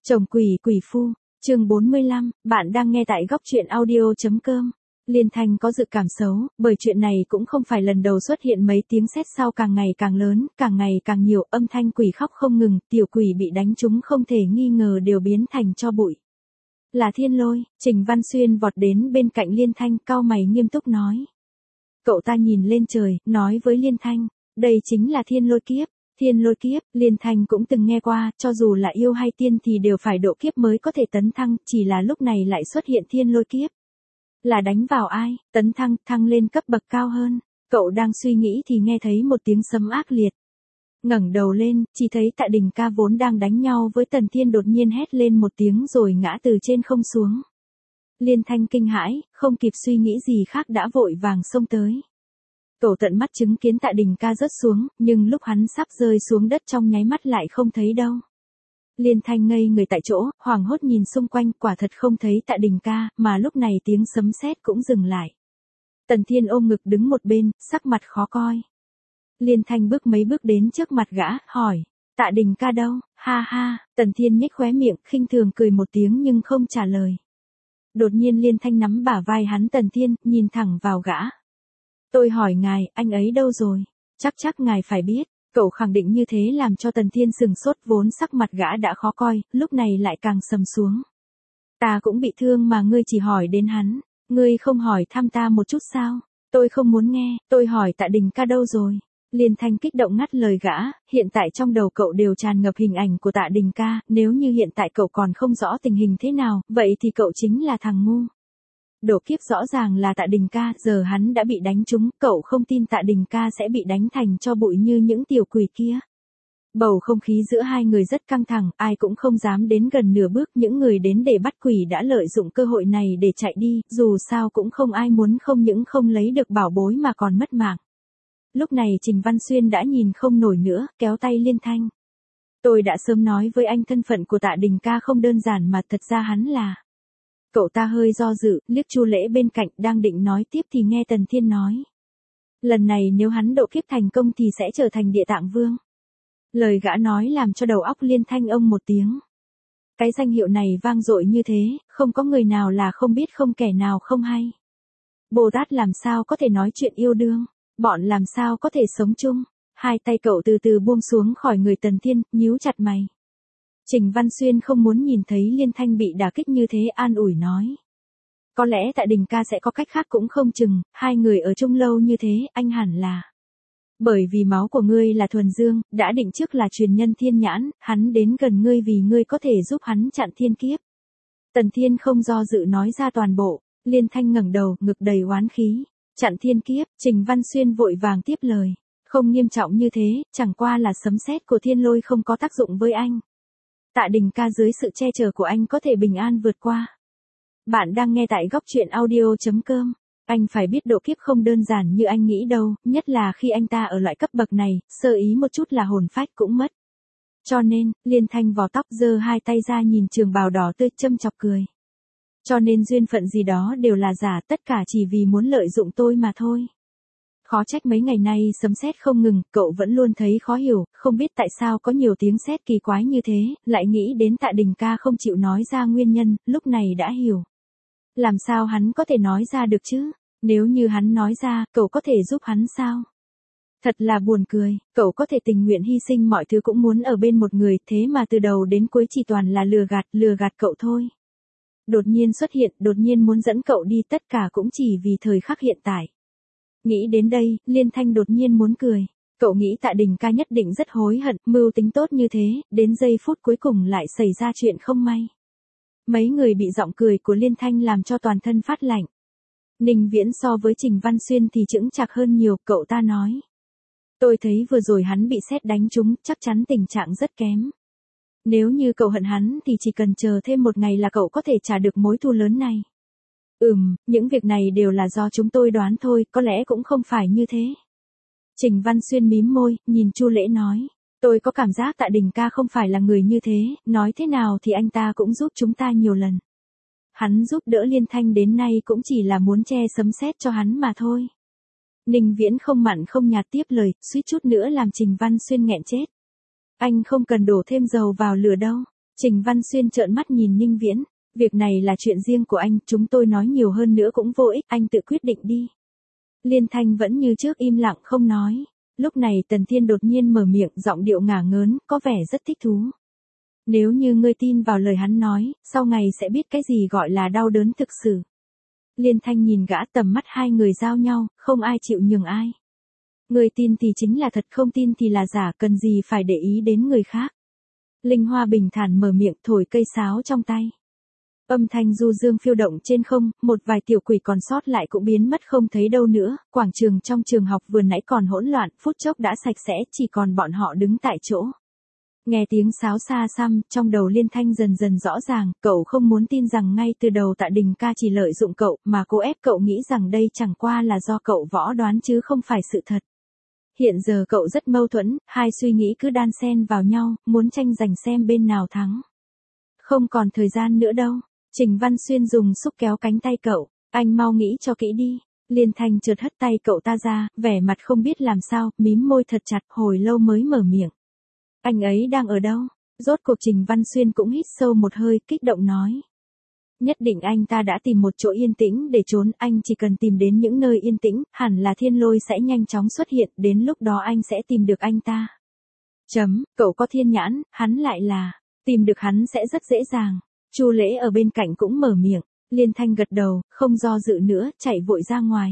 Chồng quỷ quỷ phu, chương 45, bạn đang nghe tại góc truyện audio.com. Liên Thanh có dự cảm xấu, bởi chuyện này cũng không phải lần đầu xuất hiện mấy tiếng sét sau càng ngày càng lớn, càng ngày càng nhiều, âm thanh quỷ khóc không ngừng, tiểu quỷ bị đánh trúng không thể nghi ngờ đều biến thành tro bụi. Là Thiên Lôi, Trình Văn Xuyên vọt đến bên cạnh Liên Thanh, cau mày nghiêm túc nói. Cậu ta nhìn lên trời, nói với Liên Thanh, đây chính là Thiên Lôi kiếp. Thiên Lôi kiếp, Liên Thanh cũng từng nghe qua, cho dù là yêu hay tiên thì đều phải độ kiếp mới có thể tấn thăng, chỉ là lúc này lại xuất hiện Thiên Lôi kiếp. Là đánh vào ai, tấn thăng lên cấp bậc cao hơn. Cậu đang suy nghĩ thì nghe thấy một tiếng sấm ác liệt. Ngẩng đầu lên, chỉ thấy Tạ Đình Ca vốn đang đánh nhau với Tần Thiên đột nhiên hét lên một tiếng rồi ngã từ trên không xuống. Liên Thanh kinh hãi, không kịp suy nghĩ gì khác đã vội vàng xông tới. Cậu tận mắt chứng kiến Tạ Đình Ca rớt xuống, nhưng lúc hắn sắp rơi xuống đất trong nháy mắt lại không thấy đâu. Liên Thanh ngây người tại chỗ, hoảng hốt nhìn xung quanh, quả thật không thấy Tạ Đình Ca, mà lúc này tiếng sấm sét cũng dừng lại. Tần Thiên ôm ngực đứng một bên, sắc mặt khó coi. Liên Thanh bước mấy bước đến trước mặt gã, hỏi, Tạ Đình Ca đâu, ha ha, Tần Thiên nhếch khóe miệng, khinh thường cười một tiếng nhưng không trả lời. Đột nhiên Liên Thanh nắm bả vai hắn Tần Thiên, nhìn thẳng vào gã. Tôi hỏi ngài, anh ấy đâu rồi? Chắc ngài phải biết. Cậu khẳng định như thế làm cho Tần Thiên sừng sốt, vốn sắc mặt gã đã khó coi, lúc này lại càng sầm xuống. Ta cũng bị thương mà ngươi chỉ hỏi đến hắn, ngươi không hỏi thăm ta một chút sao? Tôi không muốn nghe, tôi hỏi Tạ Đình Ca đâu rồi? Liên Thanh kích động ngắt lời gã, hiện tại trong đầu cậu đều tràn ngập hình ảnh của Tạ Đình Ca, nếu như hiện tại cậu còn không rõ tình hình thế nào, vậy thì cậu chính là thằng ngu. Độ kiếp rõ ràng là Tạ Đình Ca, giờ hắn đã bị đánh trúng, cậu không tin Tạ Đình Ca sẽ bị đánh thành tro bụi như những tiểu quỷ kia. Bầu không khí giữa hai người rất căng thẳng, ai cũng không dám đến gần nửa bước, những người đến để bắt quỷ đã lợi dụng cơ hội này để chạy đi, dù sao cũng không ai muốn không những không lấy được bảo bối mà còn mất mạng. Lúc này Trình Văn Xuyên đã nhìn không nổi nữa, kéo tay Liên Thanh. Tôi đã sớm nói với anh thân phận của Tạ Đình Ca không đơn giản mà thật ra hắn là... Cậu ta hơi do dự, liếc Chu Lễ bên cạnh, đang định nói tiếp thì nghe Tần Thiên nói. Lần này nếu hắn độ kiếp thành công thì sẽ trở thành Địa Tạng Vương. Lời gã nói làm cho đầu óc Liên Thanh ông một tiếng. Cái danh hiệu này vang dội như thế, không có người nào là không biết, không kẻ nào không hay. Bồ Tát làm sao có thể nói chuyện yêu đương, bọn làm sao có thể sống chung. Hai tay cậu từ từ buông xuống khỏi người Tần Thiên, nhíu chặt mày. Trình Văn Xuyên không muốn nhìn thấy Liên Thanh bị đả kích như thế, an ủi nói. Có lẽ Tạ Đình Ca sẽ có cách khác cũng không chừng, hai người ở chung lâu như thế, anh hẳn là. Bởi vì máu của ngươi là thuần dương, đã định trước là truyền nhân thiên nhãn, hắn đến gần ngươi vì ngươi có thể giúp hắn chặn thiên kiếp. Tần Thiên không do dự nói ra toàn bộ, Liên Thanh ngẩng đầu, ngực đầy oán khí. Chặn thiên kiếp, Trình Văn Xuyên vội vàng tiếp lời. Không nghiêm trọng như thế, chẳng qua là sấm sét của Thiên Lôi không có tác dụng với anh. Tạ Đình Ca dưới sự che chở của anh có thể bình an vượt qua. Bạn đang nghe tại góc truyện audio.com. Anh phải biết độ kiếp không đơn giản như anh nghĩ đâu, nhất là khi anh ta ở loại cấp bậc này, sơ ý một chút là hồn phách cũng mất. Cho nên, Liên Thanh vò tóc giơ hai tay ra nhìn trường bào đỏ tươi châm chọc cười. Cho nên duyên phận gì đó đều là giả, tất cả chỉ vì muốn lợi dụng tôi mà thôi. Khó trách mấy ngày nay sấm sét không ngừng, cậu vẫn luôn thấy khó hiểu, không biết tại sao có nhiều tiếng sét kỳ quái như thế, lại nghĩ đến Tạ Đình Ca không chịu nói ra nguyên nhân, lúc này đã hiểu. Làm sao hắn có thể nói ra được chứ? Nếu như hắn nói ra, cậu có thể giúp hắn sao? Thật là buồn cười, cậu có thể tình nguyện hy sinh mọi thứ cũng muốn ở bên một người, thế mà từ đầu đến cuối chỉ toàn là lừa gạt cậu thôi. Đột nhiên xuất hiện, đột nhiên muốn dẫn cậu đi, tất cả cũng chỉ vì thời khắc hiện tại. Nghĩ đến đây, Liên Thanh đột nhiên muốn cười. Cậu nghĩ Tạ Đình Ca nhất định rất hối hận, mưu tính tốt như thế, đến giây phút cuối cùng lại xảy ra chuyện không may. Mấy người bị giọng cười của Liên Thanh làm cho toàn thân phát lạnh. Ninh Viễn so với Trình Văn Xuyên thì chững chạc hơn nhiều, cậu ta nói. Tôi thấy vừa rồi hắn bị sét đánh trúng, chắc chắn tình trạng rất kém. Nếu như cậu hận hắn thì chỉ cần chờ thêm một ngày là cậu có thể trả được mối thù lớn này. Những việc này đều là do chúng tôi đoán thôi, có lẽ cũng không phải như thế. Trình Văn Xuyên mím môi, nhìn Chu Lễ nói. Tôi có cảm giác Tạ Đình Ca không phải là người như thế, nói thế nào thì anh ta cũng giúp chúng ta nhiều lần. Hắn giúp đỡ Liên Thanh đến nay cũng chỉ là muốn che sấm sét cho hắn mà thôi. Ninh Viễn không mặn không nhạt tiếp lời, suýt chút nữa làm Trình Văn Xuyên nghẹn chết. Anh không cần đổ thêm dầu vào lửa đâu. Trình Văn Xuyên trợn mắt nhìn Ninh Viễn, việc này là chuyện riêng của anh, chúng tôi nói nhiều hơn nữa cũng vô ích, anh tự quyết định đi. Liên Thanh vẫn như trước im lặng không nói. Lúc này Tần Thiên đột nhiên mở miệng, giọng điệu ngả ngớn, có vẻ rất thích thú. Nếu như ngươi tin vào lời hắn nói, sau ngày sẽ biết cái gì gọi là đau đớn thực sự. Liên Thanh nhìn gã, tầm mắt hai người giao nhau, không ai chịu nhường ai. Người tin thì chính là thật, không tin thì là giả, cần gì phải để ý đến người khác. Linh Hoa bình thản mở miệng, thổi cây sáo trong tay. Âm thanh du dương phiêu động trên không, một vài tiểu quỷ còn sót lại cũng biến mất không thấy đâu nữa, quảng trường trong trường học vừa nãy còn hỗn loạn, phút chốc đã sạch sẽ, chỉ còn bọn họ đứng tại chỗ. Nghe tiếng sáo xa xăm, trong đầu Liên Thanh dần dần rõ ràng, cậu không muốn tin rằng ngay từ đầu Tạ Đình ca chỉ lợi dụng cậu, mà cô ép cậu nghĩ rằng đây chẳng qua là do cậu võ đoán chứ không phải sự thật. Hiện giờ cậu rất mâu thuẫn, hai suy nghĩ cứ đan xen vào nhau, muốn tranh giành xem bên nào thắng. Không còn thời gian nữa đâu. Trình Văn Xuyên dùng xúc kéo cánh tay cậu, anh mau nghĩ cho kỹ đi. Liên Thanh chợt hất tay cậu ta ra, vẻ mặt không biết làm sao, mím môi thật chặt, hồi lâu mới mở miệng. Anh ấy đang ở đâu? Rốt cuộc Trình Văn Xuyên cũng hít sâu một hơi, kích động nói. Nhất định anh ta đã tìm một chỗ yên tĩnh để trốn, anh chỉ cần tìm đến những nơi yên tĩnh, hẳn là Thiên Lôi sẽ nhanh chóng xuất hiện, đến lúc đó anh sẽ tìm được anh ta. Cậu có thiên nhãn, hắn lại là, tìm được hắn sẽ rất dễ dàng. Chu Lễ ở bên cạnh cũng mở miệng, Liên Thanh gật đầu, không do dự nữa, chạy vội ra ngoài.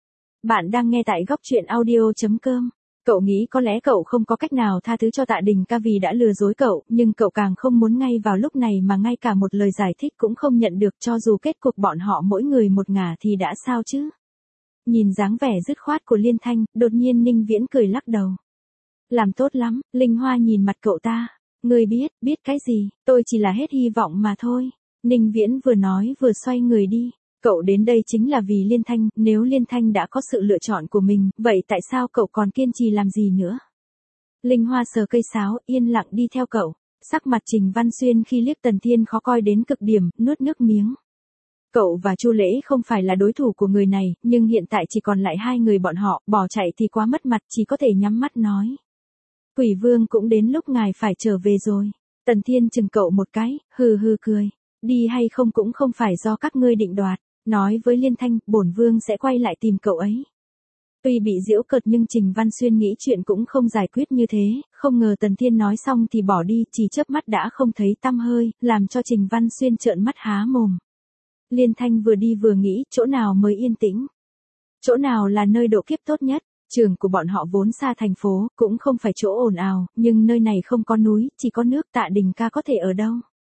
Bạn đang nghe tại góc truyện audio.com. Cậu nghĩ có lẽ cậu không có cách nào tha thứ cho Tạ Đình ca vì đã lừa dối cậu, nhưng cậu càng không muốn ngay vào lúc này mà ngay cả một lời giải thích cũng không nhận được, cho dù kết cục bọn họ mỗi người một ngả thì đã sao chứ. Nhìn dáng vẻ dứt khoát của Liên Thanh, đột nhiên Ninh Viễn cười lắc đầu. Làm tốt lắm, Linh Hoa nhìn mặt cậu ta. Ngươi biết cái gì, tôi chỉ là hết hy vọng mà thôi. Ninh Viễn vừa nói vừa xoay người đi. Cậu đến đây chính là vì Liên Thanh, nếu Liên Thanh đã có sự lựa chọn của mình, vậy tại sao cậu còn kiên trì làm gì nữa? Linh Hoa sờ cây sáo, yên lặng đi theo cậu. Sắc mặt Trình Văn Xuyên khi liếc Tần Thiên khó coi đến cực điểm, nuốt nước miếng. Cậu và Chu Lễ không phải là đối thủ của người này, nhưng hiện tại chỉ còn lại hai người bọn họ, bỏ chạy thì quá mất mặt, chỉ có thể nhắm mắt nói. Quỷ Vương cũng đến lúc ngài phải trở về rồi. Tần Thiên chừng cậu một cái, hừ hừ cười. Đi hay không cũng không phải do các ngươi định đoạt. Nói với Liên Thanh, bổn vương sẽ quay lại tìm cậu ấy. Tuy bị giễu cợt nhưng Trình Văn Xuyên nghĩ chuyện cũng không giải quyết như thế, không ngờ Tần Thiên nói xong thì bỏ đi, chỉ chớp mắt đã không thấy tăm hơi, làm cho Trình Văn Xuyên trợn mắt há mồm. Liên Thanh vừa đi vừa nghĩ, chỗ nào mới yên tĩnh? Chỗ nào là nơi độ kiếp tốt nhất? Trường của bọn họ vốn xa thành phố, cũng không phải chỗ ồn ào, nhưng nơi này không có núi, chỉ có nước. Tạ Đình ca có thể ở đâu?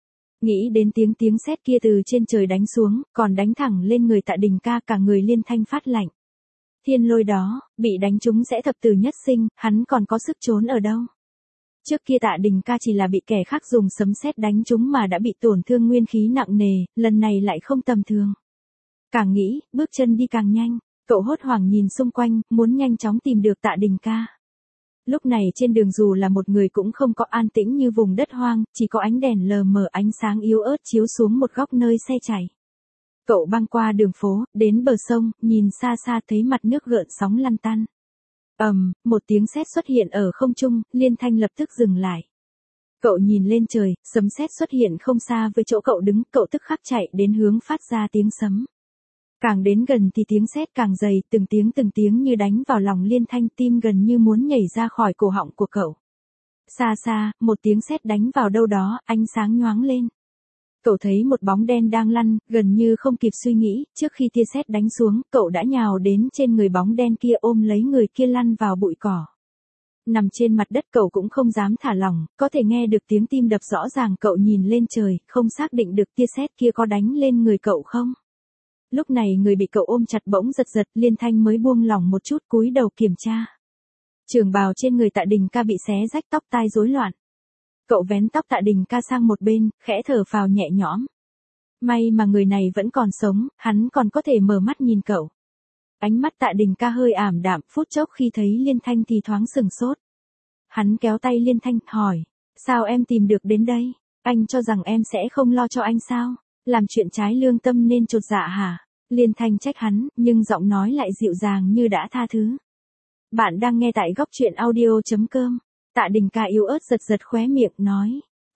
Nghĩ đến tiếng sét kia từ trên trời đánh xuống, còn đánh thẳng lên người Tạ Đình ca, cả người Liên Thanh phát lạnh. Thiên Lôi đó, bị đánh trúng sẽ thập tử nhất sinh, hắn còn có sức trốn ở đâu? Trước kia Tạ Đình ca chỉ là bị kẻ khác dùng sấm sét đánh trúng mà đã bị tổn thương nguyên khí nặng nề, lần này lại không tầm thường. Càng nghĩ, bước chân đi càng nhanh. Cậu hốt hoảng nhìn xung quanh, muốn nhanh chóng tìm được Tạ Đình ca. Lúc này trên đường dù là một người cũng không có, an tĩnh như vùng đất hoang, chỉ có ánh đèn lờ mờ, ánh sáng yếu ớt chiếu xuống một góc nơi xe chảy. Cậu băng qua đường phố, đến bờ sông, nhìn xa xa thấy mặt nước gợn sóng lăn tăn. Một tiếng sét xuất hiện ở không trung, Liên Thanh lập tức dừng lại. Cậu nhìn lên trời, sấm sét xuất hiện không xa với chỗ cậu đứng, cậu tức khắc chạy đến hướng phát ra tiếng sấm. Càng đến gần thì tiếng sét càng dày, từng tiếng như đánh vào lòng Liên Thanh, tim gần như muốn nhảy ra khỏi cổ họng của cậu. Xa xa, một tiếng sét đánh vào đâu đó, ánh sáng nhoáng lên. Cậu thấy một bóng đen đang lăn, gần như không kịp suy nghĩ, trước khi tia sét đánh xuống, cậu đã nhào đến trên người bóng đen kia, ôm lấy người kia lăn vào bụi cỏ. Nằm trên mặt đất cậu cũng không dám thả lỏng, có thể nghe được tiếng tim đập rõ ràng, cậu nhìn lên trời, không xác định được tia sét kia có đánh lên người cậu không. Lúc này người bị cậu ôm chặt bỗng giật giật, Liên Thanh mới buông lỏng một chút, cúi đầu kiểm tra. Trường bào trên người Tạ Đình ca bị xé rách, tóc tai rối loạn. Cậu vén tóc Tạ Đình ca sang một bên, khẽ thở phào nhẹ nhõm. May mà người này vẫn còn sống, hắn còn có thể mở mắt nhìn cậu. Ánh mắt Tạ Đình ca hơi ảm đạm, phút chốc khi thấy Liên Thanh thì thoáng sừng sốt. Hắn kéo tay Liên Thanh, hỏi, sao em tìm được đến đây? Anh cho rằng em sẽ không lo cho anh sao? Làm chuyện trái lương tâm nên chột dạ hả? Liên Thanh trách hắn, nhưng giọng nói lại dịu dàng như đã tha thứ. Bạn đang nghe tại góc truyện audio.com. Tạ Đình ca yếu ớt giật giật khóe miệng, nói.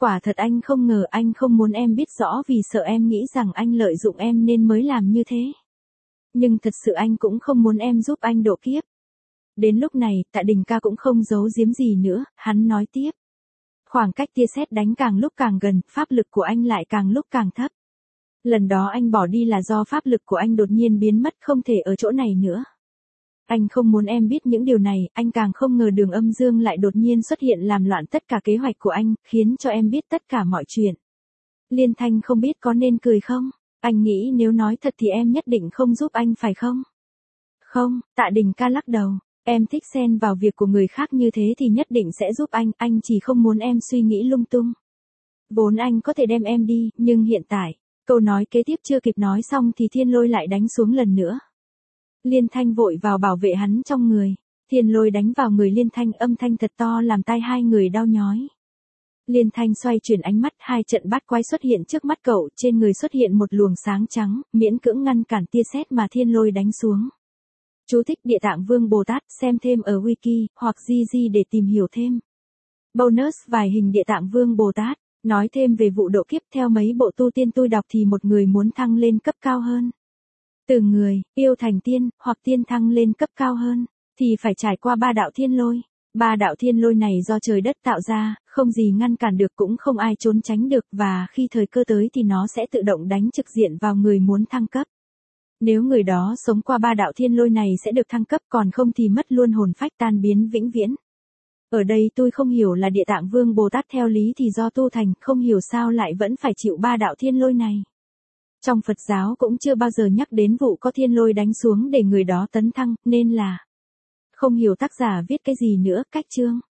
Quả thật anh không ngờ, anh không muốn em biết rõ vì sợ em nghĩ rằng anh lợi dụng em nên mới làm như thế. Nhưng thật sự anh cũng không muốn em giúp anh độ kiếp. Đến lúc này, Tạ Đình ca cũng không giấu giếm gì nữa, hắn nói tiếp. Khoảng cách tia sét đánh càng lúc càng gần, pháp lực của anh lại càng lúc càng thấp. Lần đó anh bỏ đi là do pháp lực của anh đột nhiên biến mất, không thể ở chỗ này nữa. Anh không muốn em biết những điều này, anh càng không ngờ Đường Âm Dương lại đột nhiên xuất hiện làm loạn tất cả kế hoạch của anh, khiến cho em biết tất cả mọi chuyện. Liên Thanh không biết có nên cười không? Anh nghĩ nếu nói thật thì em nhất định không giúp anh phải không? Không, Tạ Đình ca lắc đầu. Em thích xen vào việc của người khác như thế thì nhất định sẽ giúp anh chỉ không muốn em suy nghĩ lung tung. Vốn anh có thể đem em đi, nhưng hiện tại, câu nói kế tiếp chưa kịp nói xong thì Thiên Lôi lại đánh xuống lần nữa. Liên Thanh vội vào bảo vệ hắn trong người. Thiên Lôi đánh vào người Liên Thanh, âm thanh thật to làm tai hai người đau nhói. Liên Thanh xoay chuyển ánh mắt, hai trận bát quái xuất hiện trước mắt cậu, trên người xuất hiện một luồng sáng trắng, miễn cưỡng ngăn cản tia sét mà Thiên Lôi đánh xuống. Chú thích Địa Tạng Vương Bồ Tát, xem thêm ở wiki, hoặc GG để tìm hiểu thêm. Bonus vài hình Địa Tạng Vương Bồ Tát, nói thêm về vụ độ kiếp theo mấy bộ tu tiên tôi đọc thì một người muốn thăng lên cấp cao hơn. Từ người, yêu thành tiên, hoặc tiên thăng lên cấp cao hơn, thì phải trải qua 3 đạo thiên lôi. 3 đạo thiên lôi này do trời đất tạo ra, không gì ngăn cản được cũng không ai trốn tránh được và khi thời cơ tới thì nó sẽ tự động đánh trực diện vào người muốn thăng cấp. Nếu người đó sống qua 3 đạo thiên lôi này sẽ được thăng cấp, còn không thì mất luôn hồn phách, tan biến vĩnh viễn. Ở đây tôi không hiểu là Địa Tạng Vương Bồ Tát theo lý thì do tu thành, không hiểu sao lại vẫn phải chịu 3 đạo thiên lôi này. Trong Phật giáo cũng chưa bao giờ nhắc đến vụ có thiên lôi đánh xuống để người đó tấn thăng, nên là không hiểu tác giả viết cái gì nữa, cách chương.